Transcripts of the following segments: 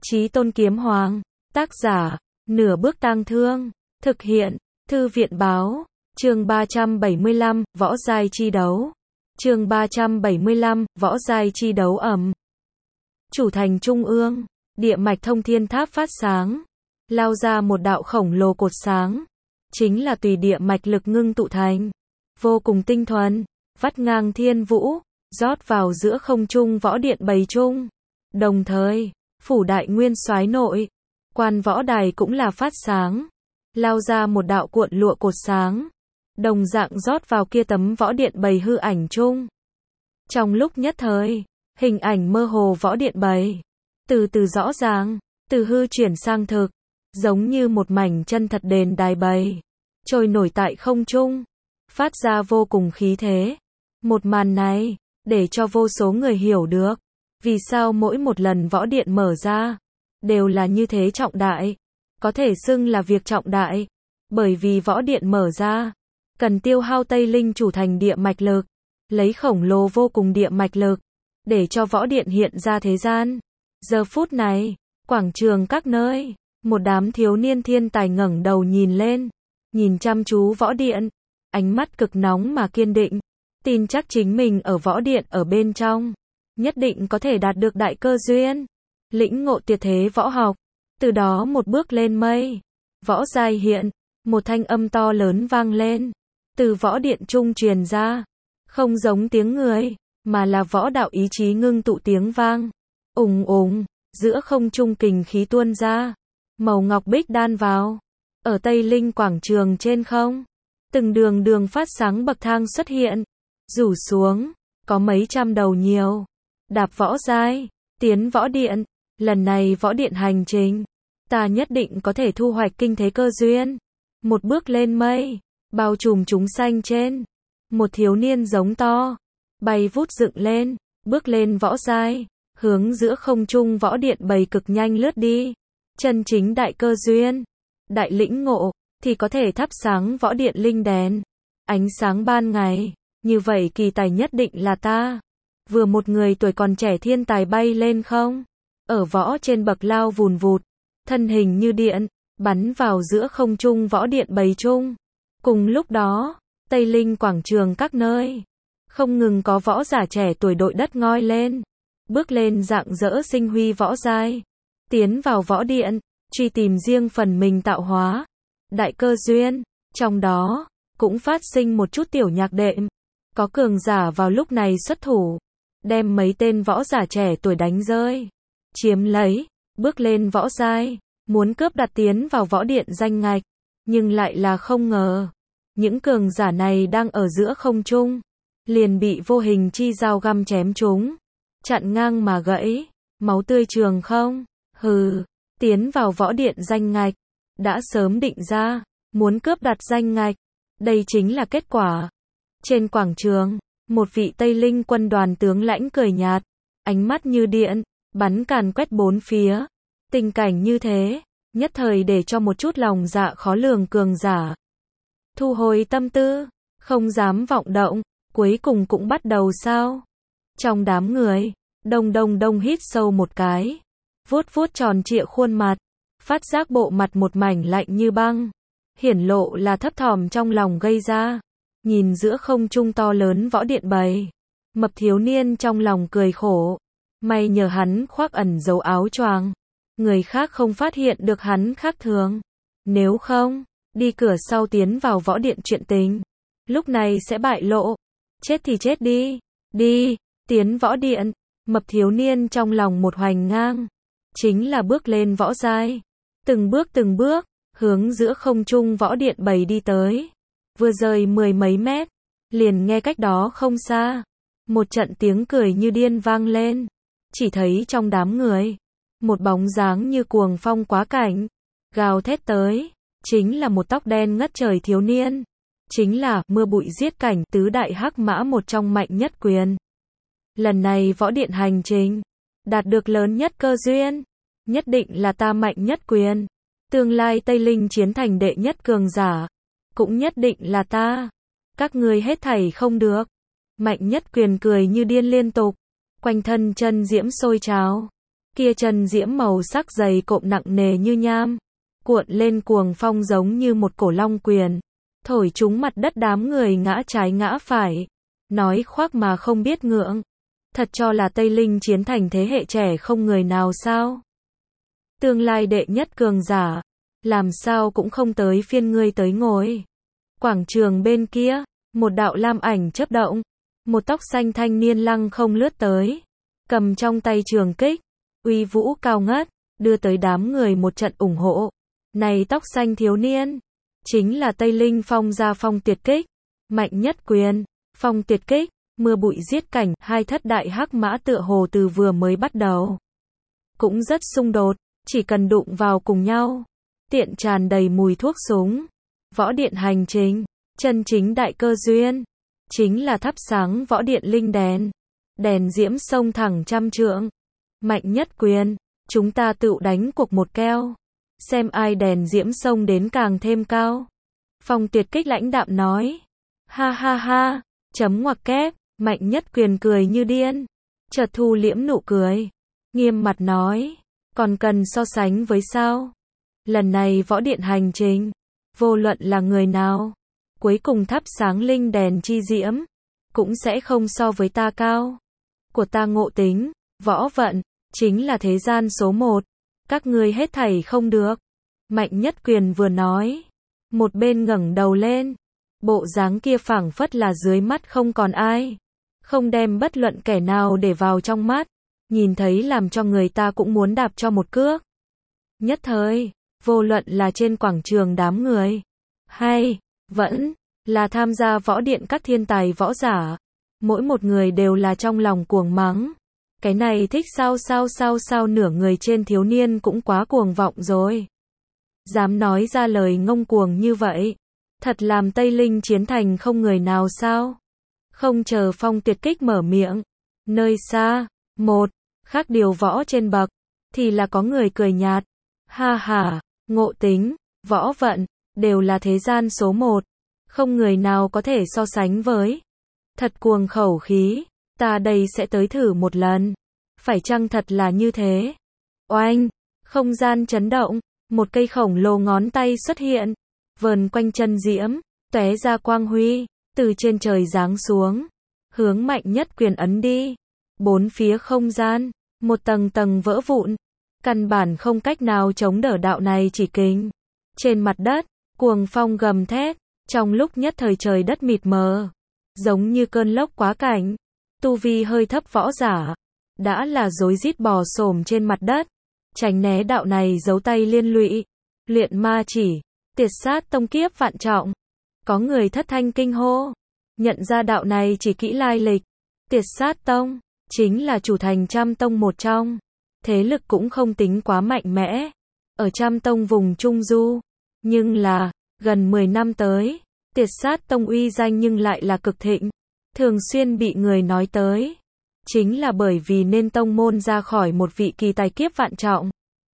Chí Tôn Kiếm Hoàng. Tác giả, Nửa Bước Tang Thương. Thực hiện, Thư viện Báo. Chương 375, Võ Giai Chi Đấu. Chương 375, Võ Giai Chi Đấu ầm. Chủ thành trung ương, địa mạch thông thiên tháp phát sáng, lao ra một đạo khổng lồ cột sáng, chính là tùy địa mạch lực ngưng tụ thành, vô cùng tinh thuần, vắt ngang thiên vũ, rót vào giữa không trung võ điện bầy trung. Đồng thời, phủ đại nguyên soái nội, quan võ đài cũng là phát sáng, lao ra một đạo cuộn lụa cột sáng, đồng dạng rót vào kia tấm võ điện bầy hư ảnh chung. Trong lúc nhất thời, hình ảnh mơ hồ võ điện bầy, từ từ rõ ràng, từ hư chuyển sang thực, giống như một mảnh chân thật đền đài bầy, trôi nổi tại không trung, phát ra vô cùng khí thế. Một màn này, để cho vô số người hiểu được, vì sao mỗi một lần võ điện mở ra, đều là như thế trọng đại, có thể xưng là việc trọng đại, bởi vì võ điện mở ra, cần tiêu hao Tây Linh chủ thành địa mạch lực, lấy khổng lồ vô cùng địa mạch lực, để cho võ điện hiện ra thế gian. Giờ phút này, quảng trường các nơi, một đám thiếu niên thiên tài ngẩng đầu nhìn lên, nhìn chăm chú võ điện, ánh mắt cực nóng mà kiên định, tin chắc chính mình ở võ điện ở bên trong, nhất định có thể đạt được đại cơ duyên, lĩnh ngộ tuyệt thế võ học, từ đó một bước lên mây. Võ giai hiện, một thanh âm to lớn vang lên, từ võ điện trung truyền ra, không giống tiếng người, mà là võ đạo ý chí ngưng tụ tiếng vang. Ùng ùng, giữa không trung kình khí tuôn ra, màu ngọc bích đan vào, ở Tây Linh quảng trường trên không, từng đường đường phát sáng bậc thang xuất hiện, rủ xuống, có mấy trăm đầu nhiều, đạp võ giai, tiến võ điện. Lần này võ điện hành trình, ta nhất định có thể thu hoạch kinh thế cơ duyên. Một bước lên mây, bao trùm chúng sanh trên, một thiếu niên giống to, bay vút dựng lên, bước lên võ giai, hướng giữa không trung võ điện bầy cực nhanh lướt đi. Chân chính đại cơ duyên, đại lĩnh ngộ, thì có thể thắp sáng võ điện linh đèn, ánh sáng ban ngày, như vậy kỳ tài nhất định là ta. Vừa một người tuổi còn trẻ thiên tài bay lên không, ở võ trên bậc lao vùn vụt, thân hình như điện, bắn vào giữa không trung võ điện bầy trung. Cùng lúc đó, Tây Linh quảng trường các nơi, không ngừng có võ giả trẻ tuổi đội đất ngoi lên, bước lên rạng rỡ sinh huy võ giai, tiến vào võ điện, truy tìm riêng phần mình tạo hóa, đại cơ duyên. Trong đó, cũng phát sinh một chút tiểu nhạc đệm, có cường giả vào lúc này xuất thủ, đem mấy tên võ giả trẻ tuổi đánh rơi, chiếm lấy, bước lên võ giai, muốn cướp đặt tiến vào võ điện danh ngạch, nhưng lại là không ngờ, những cường giả này đang ở giữa không trung, liền bị vô hình chi dao găm chém trúng, chặn ngang mà gãy, máu tươi trường không. Hừ, tiến vào võ điện danh ngạch, đã sớm định ra, muốn cướp đặt danh ngạch, đây chính là kết quả. Trên quảng trường, một vị Tây Linh quân đoàn tướng lãnh cười nhạt, ánh mắt như điện, bắn càn quét bốn phía. Tình cảnh như thế, nhất thời để cho một chút lòng dạ khó lường cường giả thu hồi tâm tư, không dám vọng động. Cuối cùng cũng bắt đầu sao? Trong đám người, đông hít sâu một cái, vuốt vuốt tròn trịa khuôn mặt, phát giác bộ mặt một mảnh lạnh như băng, hiển lộ là thấp thỏm trong lòng gây ra. Nhìn giữa không trung to lớn võ điện bầy, mập thiếu niên trong lòng cười khổ, may nhờ hắn khoác ẩn giấu áo choàng, người khác không phát hiện được hắn khác thường. Nếu không, đi cửa sau tiến vào võ điện chuyện tình, lúc này sẽ bại lộ. Chết thì chết đi, đi, tiến võ điện. Mập thiếu niên trong lòng một hoành ngang, chính là bước lên võ giai, từng bước, hướng giữa không trung võ điện bầy đi tới. Vừa rời 10 mấy mét, liền nghe cách đó không xa, một trận tiếng cười như điên vang lên. Chỉ thấy trong đám người, một bóng dáng như cuồng phong quá cảnh, gào thét tới, chính là một tóc đen ngất trời thiếu niên, chính là mưa bụi giết cảnh tứ đại hắc mã một trong mạnh nhất quyền. Lần này võ điện hành trình, đạt được lớn nhất cơ duyên, nhất định là ta mạnh nhất quyền. Tương lai Tây Linh chiến thành đệ nhất cường giả, cũng nhất định là ta. Các ngươi hết thảy không được. Mạnh nhất quyền cười như điên liên tục, quanh thân chân diễm sôi trào, Kia chân diễm màu sắc dày cộm nặng nề như nham, cuộn lên cuồng phong giống như một cổ long quyền, thổi trúng mặt đất đám người ngã trái ngã phải, nói khoác mà không biết ngượng. Thật cho là Tây Linh chiến thành thế hệ trẻ không người nào sao? Tương lai đệ nhất cường giả, làm sao cũng không tới phiên ngươi tới ngồi. Quảng trường bên kia, một đạo lam ảnh chớp động, một tóc xanh thanh niên lăng không lướt tới, cầm trong tay trường kích, uy vũ cao ngất, đưa tới đám người một trận ủng hộ. Này tóc xanh thiếu niên, chính là Tây Linh Phong gia Phong Tuyệt Kích, Mạnh Nhất Quyền, Phong Tuyệt Kích, mưa bụi giết cảnh, hai thất đại hắc mã tựa hồ từ vừa mới bắt đầu cũng rất xung đột, chỉ cần đụng vào cùng nhau, tiện tràn đầy mùi thuốc súng. Võ điện hành trình, chân chính đại cơ duyên, chính là thắp sáng võ điện linh đèn, đèn diễm sông thẳng trăm trượng. Mạnh Nhất Quyền, chúng ta tự đánh cuộc một keo, xem ai đèn diễm sông đến càng thêm cao. Phong Tuyệt Kích lãnh đạm nói, ha ha ha, chấm ngoặc kép. Mạnh Nhất Quyền cười như điên, chợt thu liễm nụ cười, nghiêm mặt nói, còn cần so sánh với sao? Lần này võ điện hành trình, vô luận là người nào, cuối cùng thắp sáng linh đèn chi diễm, cũng sẽ không so với ta cao. Của ta ngộ tính, võ vận, chính là thế gian số một, các ngươi hết thảy không được. Mạnh Nhất Quyền vừa nói, một bên ngẩng đầu lên, bộ dáng kia phảng phất là dưới mắt không còn ai, không đem bất luận kẻ nào để vào trong mắt, nhìn thấy làm cho người ta cũng muốn đạp cho một cước. Nhất thời, vô luận là trên quảng trường đám người, hay vẫn là tham gia võ điện các thiên tài võ giả, mỗi một người đều là trong lòng cuồng mắng. Cái này thích sao nửa người trên thiếu niên cũng quá cuồng vọng rồi. Dám nói ra lời ngông cuồng như vậy, thật làm Tây Linh chiến thành không người nào sao? Không chờ Phong Tuyệt Kích mở miệng, nơi xa, một khác điều võ trên bậc, thì là có người cười nhạt. Ha ha, ngộ tính, võ vận, đều là thế gian số một, không người nào có thể so sánh với. Thật cuồng khẩu khí, ta đây sẽ tới thử một lần. Phải chăng thật là như thế? Oanh, không gian chấn động, một cây khổng lồ ngón tay xuất hiện, vờn quanh chân diễm, tóe ra quang huy, từ trên trời giáng xuống, hướng Mạnh Nhất Quyền ấn đi. Bốn phía không gian, một tầng tầng vỡ vụn, căn bản không cách nào chống đỡ đạo này chỉ kình. Trên mặt đất, cuồng phong gầm thét, trong lúc nhất thời trời đất mịt mờ, giống như cơn lốc quá cảnh. Tu vi hơi thấp võ giả, đã là rối rít bò xổm trên mặt đất, tránh né đạo này giấu tay liên lụy. Luyện ma chỉ, Tiệt Sát Tông kiếp vạn trọng. Có người thất thanh kinh hô, nhận ra đạo này chỉ kỹ lai lịch. Tiệt Sát Tông, chính là chủ thành Trăm Tông một trong, thế lực cũng không tính quá mạnh mẽ, ở Trăm Tông vùng Trung Du, nhưng là, gần 10 năm tới, Tiệt Sát Tông uy danh nhưng lại là cực thịnh, thường xuyên bị người nói tới, chính là bởi vì nên tông môn ra khỏi một vị kỳ tài kiếp vạn trọng.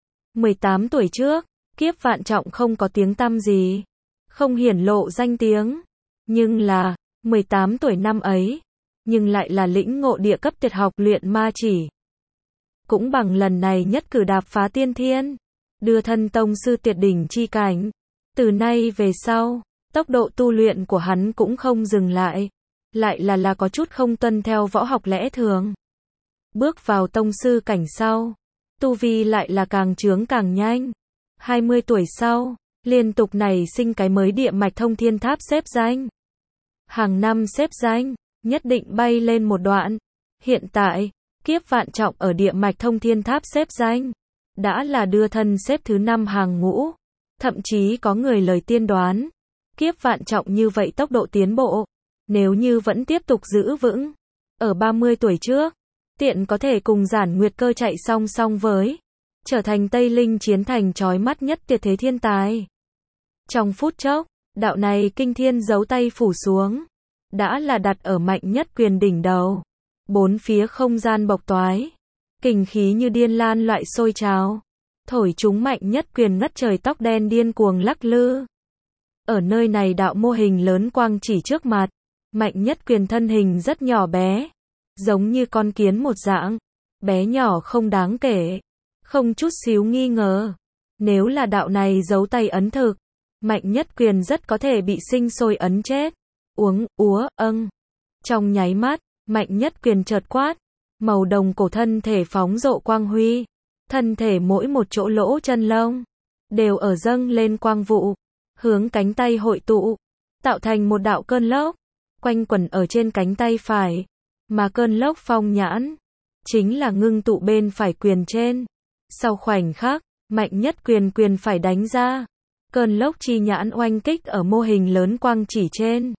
18 tuổi trước, kiếp vạn trọng không có tiếng tăm gì, không hiển lộ danh tiếng, nhưng là, 18 tuổi năm ấy, nhưng lại là lĩnh ngộ địa cấp tuyệt học luyện ma chỉ. Cũng bằng lần này nhất cử đạp phá tiên thiên, đưa thân tông sư tuyệt đỉnh chi cảnh. Từ nay về sau, tốc độ tu luyện của hắn cũng không dừng lại là có chút không tuân theo võ học lẽ thường. Bước vào tông sư cảnh sau, tu vi lại là càng chướng càng nhanh. 20 tuổi sau, liên tục nảy sinh cái mới địa mạch thông thiên tháp xếp danh. Hàng năm xếp danh, nhất định bay lên một đoạn. Hiện tại, kiếp vạn trọng ở địa mạch thông thiên tháp xếp danh, đã là đưa thân xếp thứ 5 hàng ngũ. Thậm chí có người lời tiên đoán, kiếp vạn trọng như vậy tốc độ tiến bộ, nếu như vẫn tiếp tục giữ vững, ở 30 tuổi trước, tiện có thể cùng Giản Nguyệt Cơ chạy song song với, trở thành Tây Linh chiến thành chói mắt nhất tuyệt thế thiên tài. Trong phút chốc, đạo này kinh thiên giấu tay phủ xuống, đã là đặt ở Mạnh Nhất Quyền đỉnh đầu. Bốn phía không gian bộc toái, kình khí như điên lan loại sôi trào, thổi chúng Mạnh Nhất Quyền ngất trời tóc đen điên cuồng lắc lư. Ở nơi này đạo mô hình lớn quang chỉ trước mặt, Mạnh Nhất Quyền thân hình rất nhỏ bé, giống như con kiến một dạng, bé nhỏ không đáng kể, không chút xíu nghi ngờ. Nếu là đạo này giấu tay ấn thực, Mạnh Nhất Quyền rất có thể bị sinh sôi ấn chết. Uống, úa, Trong nháy mắt, Mạnh Nhất Quyền chợt quát, màu đồng cổ thân thể phóng rộ quang huy, thân thể mỗi một chỗ lỗ chân lông đều ở dâng lên quang vụ, hướng cánh tay hội tụ, tạo thành một đạo cơn lốc, quanh quẩn ở trên cánh tay phải, mà cơn lốc phong nhãn chính là ngưng tụ bên phải quyền trên. Sau khoảnh khắc, Mạnh Nhất Quyền quyền phải đánh ra, cơn lốc chi nhãn oanh kích ở mô hình lớn quang chỉ trên,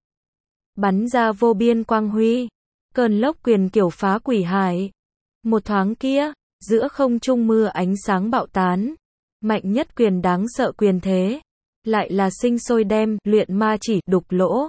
bắn ra vô biên quang huy, cơn lốc quyền kiểu phá quỷ hải. Một thoáng kia, giữa không trung mưa ánh sáng bạo tán, Mạnh Nhất Quyền đáng sợ quyền thế, lại là sinh sôi đem luyện ma chỉ đục lỗ.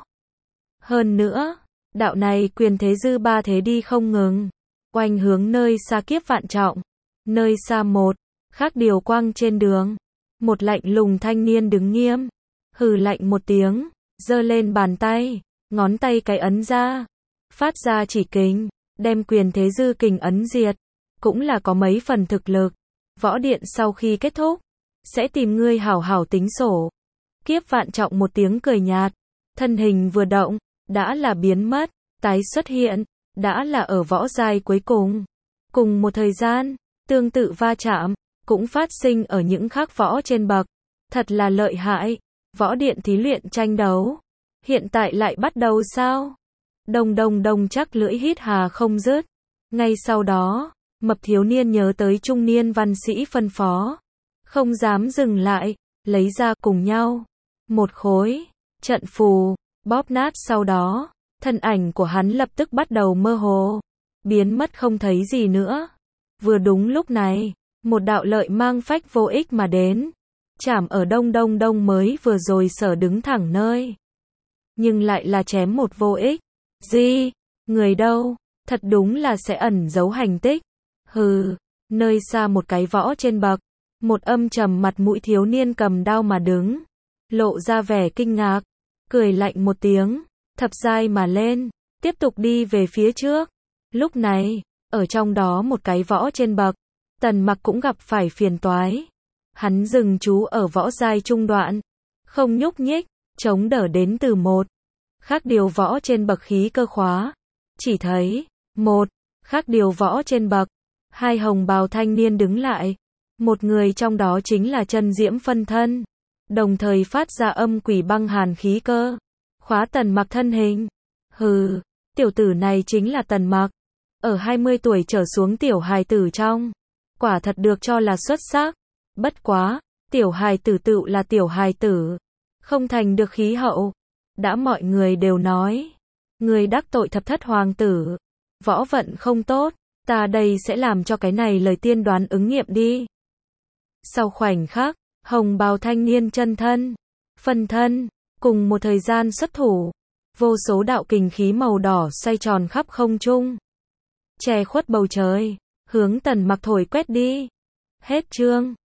Hơn nữa, đạo này quyền thế dư ba thế đi không ngừng, oanh hướng nơi xa kiếp vạn trọng. Nơi xa một, khác điều quang trên đường, một lạnh lùng thanh niên đứng nghiêm, hừ lạnh một tiếng, giơ lên bàn tay, ngón tay cái ấn ra, phát ra chỉ kình, đem quyền thế dư kình ấn diệt, cũng là có mấy phần thực lực. Võ điện sau khi kết thúc, sẽ tìm ngươi hảo hảo tính sổ. Kiếp vạn trọng một tiếng cười nhạt, thân hình vừa động, đã là biến mất, tái xuất hiện, đã là ở võ giai cuối cùng. Cùng một thời gian, tương tự va chạm, cũng phát sinh ở những khác võ trên bậc. Thật là lợi hại, võ điện thí luyện tranh đấu. Hiện tại lại bắt đầu sao? Đông đông đông chắc lưỡi hít hà không dứt. Ngay sau đó, mập thiếu niên nhớ tới trung niên văn sĩ phân phó. Không dám dừng lại, lấy ra cùng nhau. Một khối, trận phù, bóp nát sau đó, thân ảnh của hắn lập tức bắt đầu mơ hồ, biến mất không thấy gì nữa. Vừa đúng lúc này, một đạo lợi mang phách vô ích mà đến, chạm ở đông đông đông mới vừa rồi sở đứng thẳng nơi. Nhưng lại là chém một vô ích. Gì? Người đâu? Thật đúng là sẽ ẩn giấu hành tích. Hừ, nơi xa một cái võ trên bậc, một âm trầm mặt mũi thiếu niên cầm đao mà đứng, lộ ra vẻ kinh ngạc, cười lạnh một tiếng, thập giai mà lên, tiếp tục đi về phía trước. Lúc này, ở trong đó một cái võ trên bậc, Tần Mặc cũng gặp phải phiền toái. Hắn dừng chú ở võ giai trung đoạn, không nhúc nhích, chống đỡ đến từ một khác điều võ trên bậc khí cơ khóa. Chỉ thấy, một khác điều võ trên bậc, hai hồng bào thanh niên đứng lại. Một người trong đó chính là Chân Diễm phân thân, đồng thời phát ra âm quỷ băng hàn khí cơ, khóa Tần Mặc thân hình. Hừ, tiểu tử này chính là Tần Mặc. Ở 20 tuổi trở xuống tiểu hài tử trong, quả thật được cho là xuất sắc. Bất quá, tiểu hài tử tựu là tiểu hài tử, không thành được khí hậu. Đã mọi người đều nói, người đắc tội thập thất hoàng tử, võ vận không tốt, ta đây sẽ làm cho cái này lời tiên đoán ứng nghiệm đi. Sau khoảnh khắc, hồng bào thanh niên chân thân, phân thân, cùng một thời gian xuất thủ, vô số đạo kình khí màu đỏ xoay tròn khắp không trung, che khuất bầu trời, hướng Tần Mặc thổi quét đi. Hết chương.